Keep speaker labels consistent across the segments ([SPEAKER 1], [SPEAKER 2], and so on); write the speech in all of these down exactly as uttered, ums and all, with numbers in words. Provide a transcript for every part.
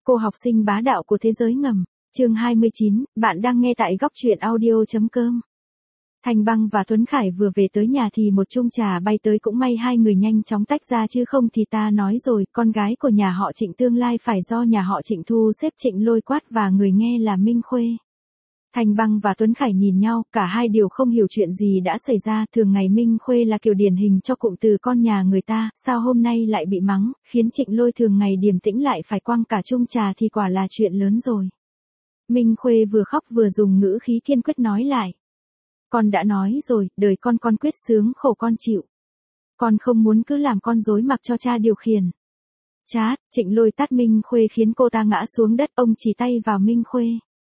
[SPEAKER 1] Cô học sinh bá đạo của thế giới ngầm, chương hai mươi chín, bạn đang nghe tại góc truyện audio.com. Thành Băng và Tuấn Khải vừa về tới nhà thì một chung trà bay tới, cũng may hai người nhanh chóng tách ra, chứ không thì ta nói rồi, con gái của nhà họ Trịnh tương lai phải do nhà họ Trịnh thu xếp. Trịnh Lôi quát và người nghe là Minh Khuê. Thành Băng và Tuấn Khải nhìn nhau, cả hai đều không hiểu chuyện gì đã xảy ra. Thường ngày Minh Khuê là kiểu điển hình cho cụm từ con nhà người ta, sao hôm nay lại bị mắng, khiến Trịnh Lôi thường ngày điềm tĩnh lại phải quăng cả chung trà thì quả là chuyện lớn rồi. Minh Khuê vừa khóc vừa dùng ngữ khí kiên quyết nói lại. Con đã nói rồi, đời con con quyết sướng khổ con chịu. Con không muốn cứ làm con rối mặc cho cha điều khiển. Chát, Trịnh Lôi tát Minh Khuê khiến cô ta ngã xuống đất, ông chỉ tay vào Minh Khuê.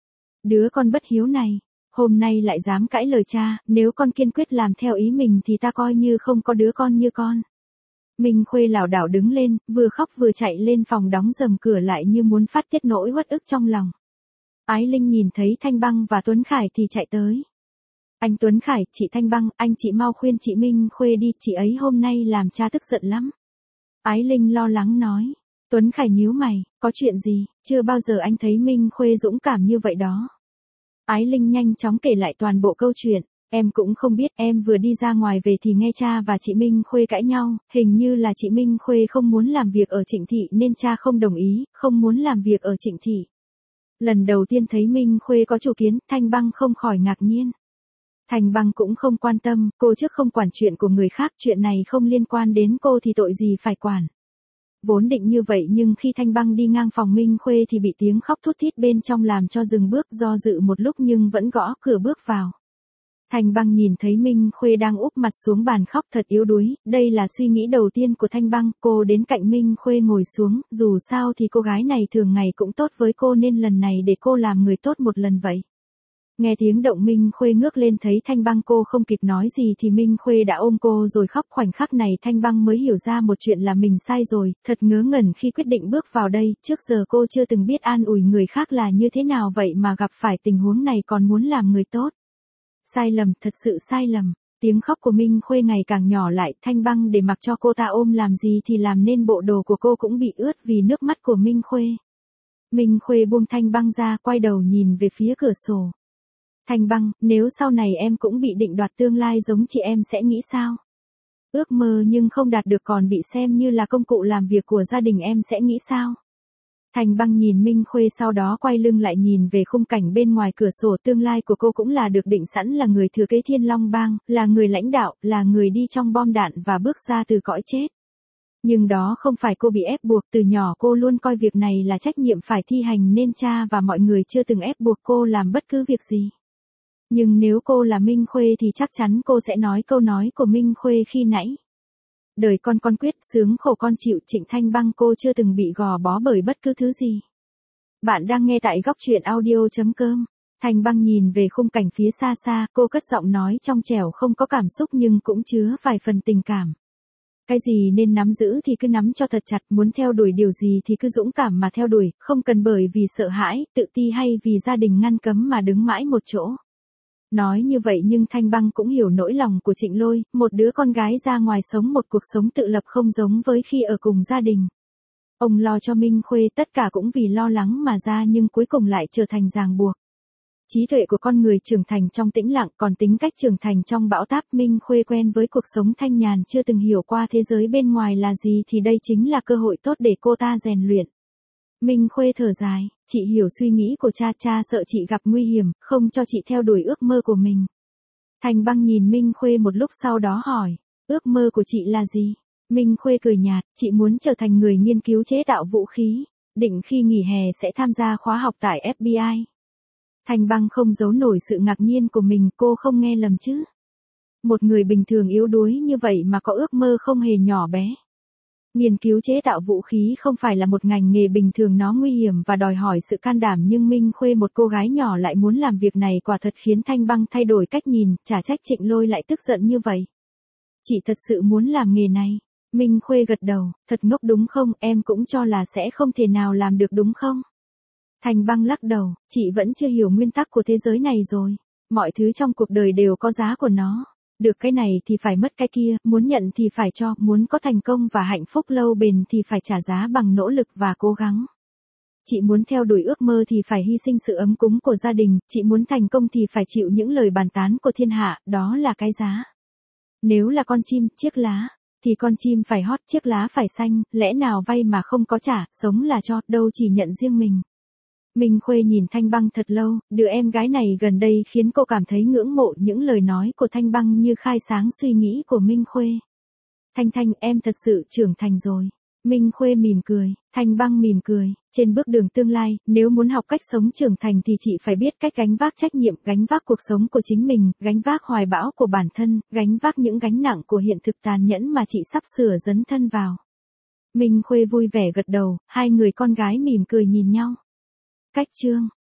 [SPEAKER 1] Đứa con bất hiếu này, hôm nay lại dám cãi lời cha, nếu con kiên quyết làm theo ý mình thì ta coi như không có đứa con như con. Minh Khuê lảo đảo đứng lên, vừa khóc vừa chạy lên phòng đóng dầm cửa lại như muốn phát tiết nỗi uất ức trong lòng. Ái Linh nhìn thấy Thanh Băng và Tuấn Khải thì chạy tới. Anh Tuấn Khải, chị Thanh Băng, anh chị mau khuyên chị Minh Khuê đi, chị ấy hôm nay làm cha tức giận lắm. Ái Linh lo lắng nói. Tuấn Khải nhíu mày, có chuyện gì, chưa bao giờ anh thấy Minh Khuê dũng cảm như vậy đó. Ái Linh nhanh chóng kể lại toàn bộ câu chuyện. Em cũng không biết, em vừa đi ra ngoài về thì nghe cha và chị Minh Khuê cãi nhau, hình như là chị Minh Khuê không muốn làm việc ở Trịnh Thị nên cha không đồng ý, không muốn làm việc ở Trịnh Thị. Lần đầu tiên thấy Minh Khuê có chủ kiến, Thanh Băng không khỏi ngạc nhiên. Thành Băng cũng không quan tâm, cô trước không quản chuyện của người khác, chuyện này không liên quan đến cô thì tội gì phải quản. Vốn định như vậy nhưng khi Thanh Băng đi ngang phòng Minh Khuê thì bị tiếng khóc thút thít bên trong làm cho dừng bước, do dự một lúc nhưng vẫn gõ cửa bước vào. Thanh Băng nhìn thấy Minh Khuê đang úp mặt xuống bàn khóc thật yếu đuối, đây là suy nghĩ đầu tiên của Thanh Băng. Cô đến cạnh Minh Khuê ngồi xuống, dù sao thì cô gái này thường ngày cũng tốt với cô nên lần này để cô làm người tốt một lần vậy. Nghe tiếng động Minh Khuê ngước lên thấy Thanh Băng, cô không kịp nói gì thì Minh Khuê đã ôm cô rồi khóc. Khoảnh khắc này Thanh Băng mới hiểu ra một chuyện là mình sai rồi, thật ngớ ngẩn khi quyết định bước vào đây, trước giờ cô chưa từng biết an ủi người khác là như thế nào, vậy mà gặp phải tình huống này còn muốn làm người tốt. Sai lầm, thật sự sai lầm. Tiếng khóc của Minh Khuê ngày càng nhỏ lại, Thanh Băng để mặc cho cô ta ôm làm gì thì làm nên bộ đồ của cô cũng bị ướt vì nước mắt của Minh Khuê. Minh Khuê buông Thanh Băng ra, quay đầu nhìn về phía cửa sổ. Thanh Băng, nếu sau này em cũng bị định đoạt tương lai giống chị em sẽ nghĩ sao? Ước mơ nhưng không đạt được còn bị xem như là công cụ làm việc của gia đình em sẽ nghĩ sao? Thanh Băng nhìn Minh Khuê sau đó quay lưng lại nhìn về khung cảnh bên ngoài cửa sổ. Tương lai của cô cũng là được định sẵn, là người thừa kế Thiên Long Bang, là người lãnh đạo, là người đi trong bom đạn và bước ra từ cõi chết. Nhưng đó không phải cô bị ép buộc, từ nhỏ cô luôn coi việc này là trách nhiệm phải thi hành nên cha và mọi người chưa từng ép buộc cô làm bất cứ việc gì. Nhưng nếu cô là Minh Khuê thì chắc chắn cô sẽ nói câu nói của Minh Khuê khi nãy. Đời con con quyết, sướng khổ con chịu. Trịnh Thanh Băng, cô chưa từng bị gò bó bởi bất cứ thứ gì. Bạn đang nghe tại góc truyện audio.com. Thanh Băng nhìn về khung cảnh phía xa xa, cô cất giọng nói trong trẻo không có cảm xúc nhưng cũng chứa vài phần tình cảm. Cái gì nên nắm giữ thì cứ nắm cho thật chặt, muốn theo đuổi điều gì thì cứ dũng cảm mà theo đuổi, không cần bởi vì sợ hãi, tự ti hay vì gia đình ngăn cấm mà đứng mãi một chỗ. Nói như vậy nhưng Thanh Băng cũng hiểu nỗi lòng của Trịnh Lôi, một đứa con gái ra ngoài sống một cuộc sống tự lập không giống với khi ở cùng gia đình. Ông lo cho Minh Khuê tất cả cũng vì lo lắng mà ra nhưng cuối cùng lại trở thành ràng buộc. Trí tuệ của con người trưởng thành trong tĩnh lặng, còn tính cách trưởng thành trong bão táp. Minh Khuê quen với cuộc sống thanh nhàn, chưa từng hiểu qua thế giới bên ngoài là gì thì đây chính là cơ hội tốt để cô ta rèn luyện. Minh Khuê thở dài, chị hiểu suy nghĩ của cha, cha sợ chị gặp nguy hiểm, không cho chị theo đuổi ước mơ của mình. Thanh Băng nhìn Minh Khuê một lúc sau đó hỏi, ước mơ của chị là gì? Minh Khuê cười nhạt, chị muốn trở thành người nghiên cứu chế tạo vũ khí, định khi nghỉ hè sẽ tham gia khóa học tại ép bê i. Thanh Băng không giấu nổi sự ngạc nhiên của mình, cô không nghe lầm chứ. Một người bình thường yếu đuối như vậy mà có ước mơ không hề nhỏ bé. Nghiên cứu chế tạo vũ khí không phải là một ngành nghề bình thường, nó nguy hiểm và đòi hỏi sự can đảm, nhưng Minh Khuê, một cô gái nhỏ, lại muốn làm việc này, quả thật khiến Thanh Băng thay đổi cách nhìn, chả trách Trịnh Lôi lại tức giận như vậy. Chị thật sự muốn làm nghề này? Minh Khuê gật đầu, thật ngốc đúng không, em cũng cho là sẽ không thể nào làm được đúng không? Thanh Băng lắc đầu, chị vẫn chưa hiểu nguyên tắc của thế giới này rồi. Mọi thứ trong cuộc đời đều có giá của nó. Được cái này thì phải mất cái kia, muốn nhận thì phải cho, muốn có thành công và hạnh phúc lâu bền thì phải trả giá bằng nỗ lực và cố gắng. chị muốn theo đuổi ước mơ thì phải hy sinh sự ấm cúng của gia đình, chị muốn thành công thì phải chịu những lời bàn tán của thiên hạ, đó là cái giá. Nếu là con chim, chiếc lá, thì con chim phải hót, chiếc lá phải xanh, lẽ nào vay mà không có trả, sống là cho, đâu chỉ nhận riêng mình. Minh Khuê nhìn Thanh Băng thật lâu, đứa em gái này gần đây khiến cô cảm thấy ngưỡng mộ, những lời nói của Thanh Băng như khai sáng suy nghĩ của Minh Khuê. Thanh Thanh, em thật sự trưởng thành rồi. Minh Khuê mỉm cười, Thanh Băng mỉm cười, trên bước đường tương lai, nếu muốn học cách sống trưởng thành thì chị phải biết cách gánh vác trách nhiệm, gánh vác cuộc sống của chính mình, gánh vác hoài bão của bản thân, gánh vác những gánh nặng của hiện thực tàn nhẫn mà chị sắp sửa dấn thân vào. Minh Khuê vui vẻ gật đầu, hai người con gái mỉm cười nhìn nhau. Cách chương